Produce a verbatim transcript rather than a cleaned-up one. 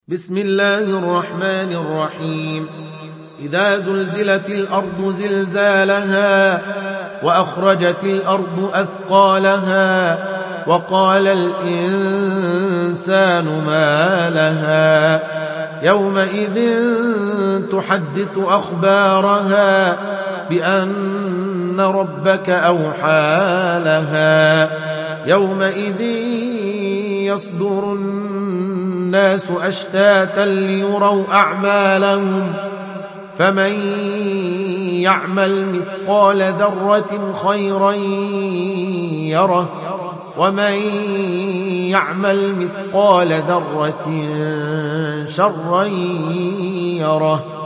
بسم الله الرحمن الرحيم. إذا زلزلت الأرض زلزالها وأخرجت الأرض أثقالها وقال الإنسان ما لها يومئذ تحدث أخبارها بأن ربك أوحى لها يومئذ يصدر الناس أشتاتا ليروا أعمالهم فمن يعمل مثقال ذرة خيرا يره ومن يعمل مثقال ذرة شرا يره.